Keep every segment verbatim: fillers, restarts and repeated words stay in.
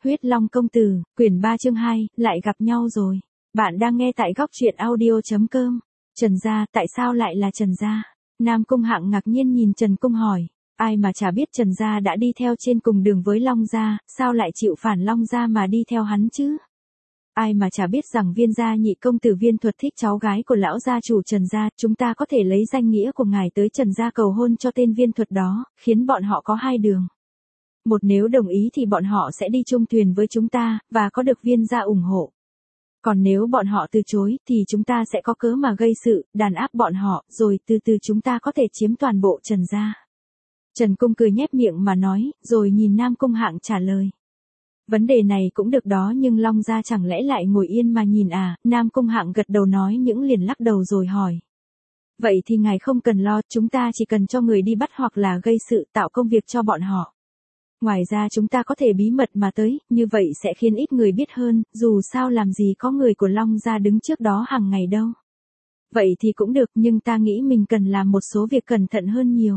Huyết Long công tử, quyển ba chương hai, lại gặp nhau rồi. Bạn đang nghe tại góc truyện audio chấm com. Trần gia, tại sao lại là Trần gia? Nam Cung Hạng ngạc nhiên nhìn Trần Cung hỏi. Ai mà chả biết Trần gia đã đi theo trên cùng đường với Long gia, sao lại chịu phản Long gia mà đi theo hắn chứ? Ai mà chả biết rằng Viên gia nhị công tử Viên Thuật thích cháu gái của lão gia chủ Trần gia, chúng ta có thể lấy danh nghĩa của ngài tới Trần gia cầu hôn cho tên Viên Thuật đó, khiến bọn họ có hai đường. Một, nếu đồng ý thì bọn họ sẽ đi chung thuyền với chúng ta, và có được Viên gia ủng hộ. Còn nếu bọn họ từ chối, thì chúng ta sẽ có cớ mà gây sự, đàn áp bọn họ, rồi từ từ chúng ta có thể chiếm toàn bộ Trần gia. Trần Cung cười nhếch miệng mà nói, rồi nhìn Nam Cung Hạng trả lời. Vấn đề này cũng được đó, nhưng Long gia chẳng lẽ lại ngồi yên mà nhìn à? Nam Cung Hạng gật đầu nói những liền lắc đầu rồi hỏi. Vậy thì ngài không cần lo, chúng ta chỉ cần cho người đi bắt hoặc là gây sự, tạo công việc cho bọn họ. Ngoài ra chúng ta có thể bí mật mà tới, như vậy sẽ khiến ít người biết hơn, dù sao làm gì có người của Long gia đứng trước đó hàng ngày đâu. Vậy thì cũng được, nhưng ta nghĩ mình cần làm một số việc cẩn thận hơn nhiều.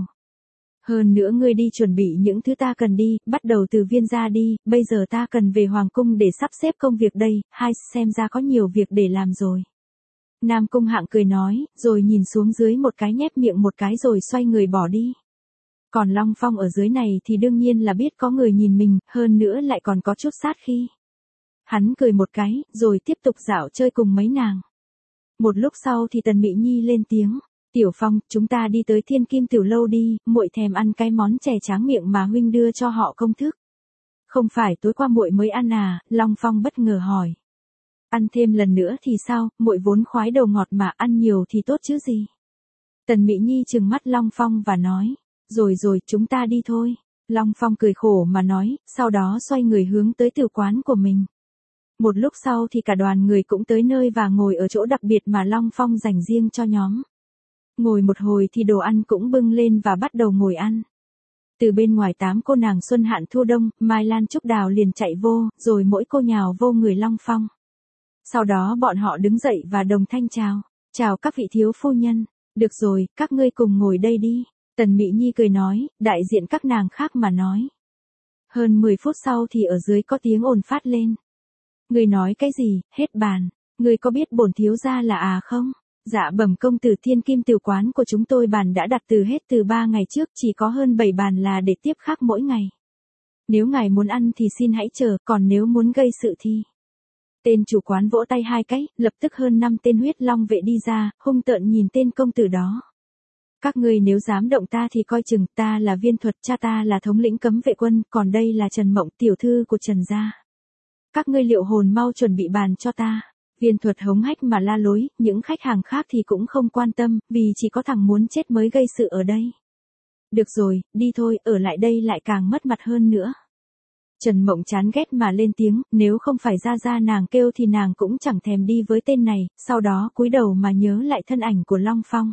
Hơn nữa ngươi đi chuẩn bị những thứ ta cần đi, bắt đầu từ Viên gia đi, bây giờ ta cần về Hoàng cung để sắp xếp công việc đây, hai xem ra có nhiều việc để làm rồi. Nam Cung Hạng cười nói, rồi nhìn xuống dưới một cái nhếch miệng một cái rồi xoay người bỏ đi. Còn Long Phong ở dưới này thì đương nhiên là biết có người nhìn mình, hơn nữa lại còn có chút sát khí. Hắn cười một cái, rồi tiếp tục dạo chơi cùng mấy nàng. Một lúc sau thì Tần Mị Nhi lên tiếng. Tiểu Phong, chúng ta đi tới Thiên Kim Tiểu Lâu đi, muội thèm ăn cái món chè tráng miệng mà huynh đưa cho họ công thức. Không phải tối qua muội mới ăn à? Long Phong bất ngờ hỏi. Ăn thêm lần nữa thì sao, muội vốn khoái đồ ngọt mà, ăn nhiều thì tốt chứ gì. Tần Mị Nhi trừng mắt Long Phong và nói. Rồi rồi, chúng ta đi thôi. Long Phong cười khổ mà nói, sau đó xoay người hướng tới tử quán của mình. Một lúc sau thì cả đoàn người cũng tới nơi và ngồi ở chỗ đặc biệt mà Long Phong dành riêng cho nhóm. Ngồi một hồi thì đồ ăn cũng bưng lên và bắt đầu ngồi ăn. Từ bên ngoài tám cô nàng Xuân Hạn Thu Đông, Mai Lan Trúc Đào liền chạy vô, rồi mỗi cô nhào vô người Long Phong. Sau đó bọn họ đứng dậy và đồng thanh chào. Chào các vị thiếu phu nhân. Được rồi, các ngươi cùng ngồi đây đi. Tần Mị Nhi cười nói, đại diện các nàng khác mà nói. Hơn mười phút sau thì ở dưới có tiếng ồn phát lên. Ngươi nói cái gì, hết bàn. Ngươi có biết bổn thiếu gia là à không? Dạ bẩm công tử, Thiên Kim Tiểu quán của chúng tôi bàn đã đặt từ hết từ ba ngày trước, chỉ có hơn bảy bàn là để tiếp khách mỗi ngày. Nếu ngài muốn ăn thì xin hãy chờ, còn nếu muốn gây sự thì... Tên chủ quán vỗ tay hai cái, lập tức hơn năm tên huyết long vệ đi ra, hung tợn nhìn tên công tử đó. Các ngươi nếu dám động ta thì coi chừng, ta là Viên Thuật, cha ta là thống lĩnh cấm vệ quân, còn đây là Trần Mộng, tiểu thư của Trần gia. Các ngươi liệu hồn mau chuẩn bị bàn cho ta. Viên Thuật hống hách mà la lối, những khách hàng khác thì cũng không quan tâm, vì chỉ có thằng muốn chết mới gây sự ở đây. Được rồi, đi thôi, ở lại đây lại càng mất mặt hơn nữa. Trần Mộng chán ghét mà lên tiếng, nếu không phải ra ra nàng kêu thì nàng cũng chẳng thèm đi với tên này, sau đó cúi đầu mà nhớ lại thân ảnh của Long Phong.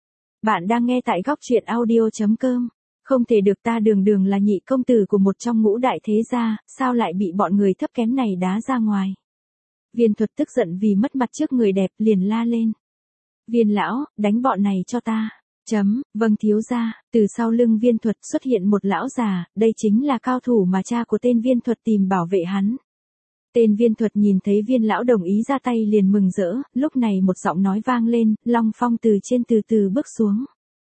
Bạn đang nghe tại góc truyện audio chấm com. Không thể được, ta đường đường là nhị công tử của một trong ngũ đại thế gia, sao lại bị bọn người thấp kém này đá ra ngoài. Viên Thuật tức giận vì mất mặt trước người đẹp, liền la lên. Viên lão, đánh bọn này cho ta. Chấm, vâng thiếu gia. Từ sau lưng Viên Thuật xuất hiện một lão già, đây chính là cao thủ mà cha của tên Viên Thuật tìm bảo vệ hắn. Tên Viên Thuật nhìn thấy Viên lão đồng ý ra tay liền mừng rỡ, lúc này một giọng nói vang lên, Long Phong từ trên từ từ bước xuống.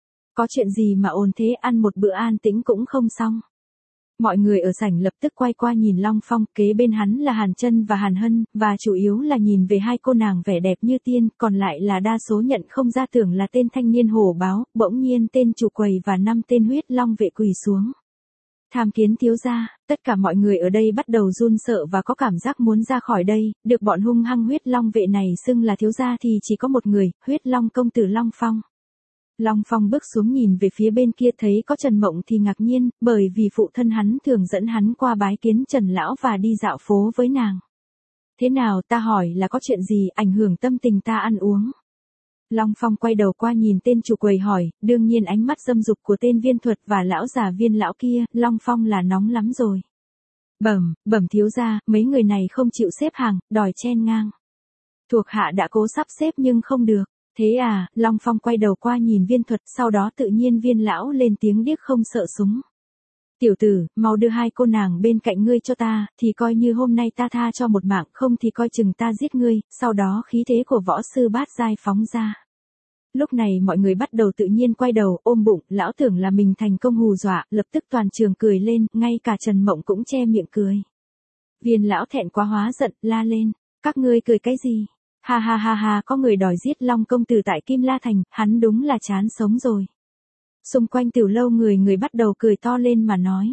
Có chuyện gì mà ồn thế, ăn một bữa an tĩnh cũng không xong. Mọi người ở sảnh lập tức quay qua nhìn Long Phong, kế bên hắn là Hàn Chân và Hàn Hân, và chủ yếu là nhìn về hai cô nàng vẻ đẹp như tiên, còn lại là đa số nhận không ra tưởng là tên thanh niên hổ báo, bỗng nhiên tên chủ quầy và năm tên huyết long vệ quỳ xuống. Tham kiến thiếu gia, tất cả mọi người ở đây bắt đầu run sợ và có cảm giác muốn ra khỏi đây, được bọn hung hăng huyết long vệ này xưng là thiếu gia thì chỉ có một người, huyết long công tử Long Phong. Long Phong bước xuống nhìn về phía bên kia thấy có Trần Mộng thì ngạc nhiên, bởi vì phụ thân hắn thường dẫn hắn qua bái kiến Trần Lão và đi dạo phố với nàng. Thế nào, ta hỏi là có chuyện gì ảnh hưởng tâm tình ta ăn uống? Long Phong quay đầu qua nhìn tên chủ quầy hỏi, đương nhiên ánh mắt dâm dục của tên Viên Thuật và lão già Viên lão kia, Long Phong là nóng lắm rồi. Bẩm, bẩm thiếu gia, mấy người này không chịu xếp hàng, đòi chen ngang. Thuộc hạ đã cố sắp xếp nhưng không được. Thế à, Long Phong quay đầu qua nhìn Viên Thuật, sau đó tự nhiên Viên lão lên tiếng điếc không sợ súng. Tiểu tử, mau đưa hai cô nàng bên cạnh ngươi cho ta, thì coi như hôm nay ta tha cho một mạng, không thì coi chừng ta giết ngươi, sau đó khí thế của võ sư bát giai phóng ra. Lúc này mọi người bắt đầu tự nhiên quay đầu, ôm bụng, lão tưởng là mình thành công hù dọa, lập tức toàn trường cười lên, ngay cả Trần Mộng cũng che miệng cười. Viên lão thẹn quá hóa giận, la lên, các ngươi cười cái gì? Ha ha ha ha, có người đòi giết Long công tử tại Kim La Thành, hắn đúng là chán sống rồi. Xung quanh tiểu lâu người người bắt đầu cười to lên mà nói.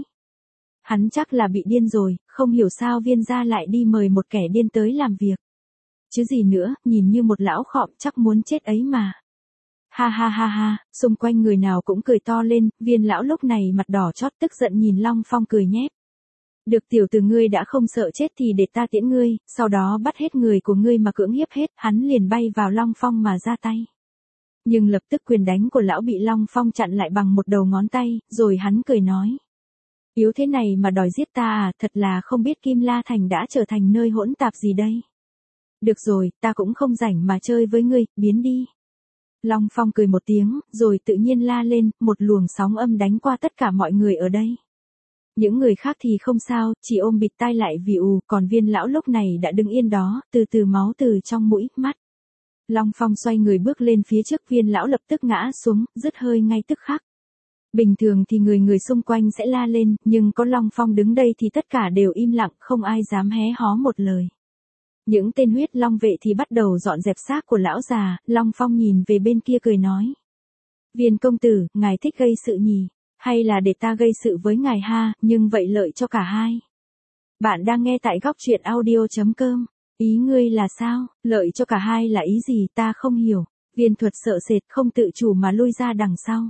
Hắn chắc là bị điên rồi, không hiểu sao Viên gia lại đi mời một kẻ điên tới làm việc. Chứ gì nữa, nhìn như một lão khọm chắc muốn chết ấy mà. Ha ha ha ha, xung quanh người nào cũng cười to lên, Viên lão lúc này mặt đỏ chót tức giận nhìn Long Phong cười nhép. Được tiểu tử ngươi đã không sợ chết thì để ta tiễn ngươi, sau đó bắt hết người của ngươi mà cưỡng hiếp hết, hắn liền bay vào Long Phong mà ra tay. Nhưng lập tức quyền đánh của lão bị Long Phong chặn lại bằng một đầu ngón tay, rồi hắn cười nói. Yếu thế này mà đòi giết ta à, thật là không biết Kim La Thành đã trở thành nơi hỗn tạp gì đây. Được rồi, ta cũng không rảnh mà chơi với ngươi, biến đi. Long Phong cười một tiếng, rồi tự nhiên la lên, một luồng sóng âm đánh qua tất cả mọi người ở đây. Những người khác thì không sao, chỉ ôm bịt tai lại vì ù, còn Viên lão lúc này đã đứng yên đó, từ từ máu từ trong mũi, mắt. Long Phong xoay người bước lên phía trước, Viên lão lập tức ngã xuống, dứt hơi ngay tức khắc. Bình thường thì người người xung quanh sẽ la lên, nhưng có Long Phong đứng đây thì tất cả đều im lặng, không ai dám hé hó một lời. Những tên huyết long vệ thì bắt đầu dọn dẹp xác của lão già, Long Phong nhìn về bên kia cười nói. Viên công tử, ngài thích gây sự nhỉ? Hay là để ta gây sự với ngài ha, nhưng vậy lợi cho cả hai. Bạn đang nghe tại góc truyện audio.com. Ý ngươi là sao? Lợi cho cả hai là ý gì ta không hiểu. Viên thuật sợ sệt không tự chủ mà lui ra đằng sau.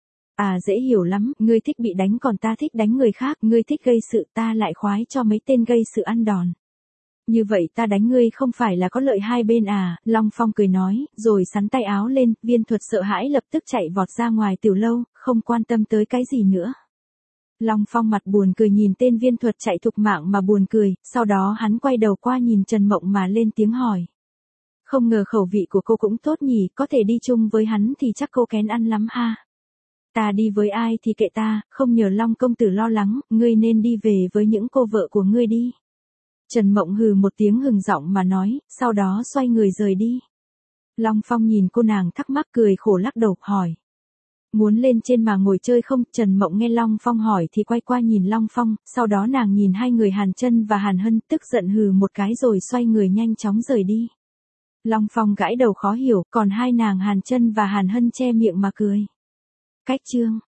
À dễ hiểu lắm, ngươi thích bị đánh còn ta thích đánh người khác, ngươi thích gây sự ta lại khoái cho mấy tên gây sự ăn đòn. Như vậy ta đánh ngươi không phải là có lợi hai bên à, Long Phong cười nói, rồi sắn tay áo lên, Viên thuật sợ hãi lập tức chạy vọt ra ngoài tiểu lâu, không quan tâm tới cái gì nữa. Long Phong mặt buồn cười nhìn tên Viên thuật chạy thục mạng mà buồn cười, sau đó hắn quay đầu qua nhìn Trần Mộng mà lên tiếng hỏi. Không ngờ khẩu vị của cô cũng tốt nhỉ, có thể đi chung với hắn thì chắc cô kén ăn lắm ha. Ta đi với ai thì kệ ta, không nhờ Long công tử lo lắng, ngươi nên đi về với những cô vợ của ngươi đi. Trần Mộng hừ một tiếng hừng giọng mà nói, sau đó xoay người rời đi. Long Phong nhìn cô nàng thắc mắc cười khổ lắc đầu, hỏi. Muốn lên trên mà ngồi chơi không? Trần Mộng nghe Long Phong hỏi thì quay qua nhìn Long Phong, sau đó nàng nhìn hai người Hàn Chân và Hàn Hân tức giận hừ một cái rồi xoay người nhanh chóng rời đi. Long Phong gãi đầu khó hiểu, còn hai nàng Hàn Chân và Hàn Hân che miệng mà cười. Cách chương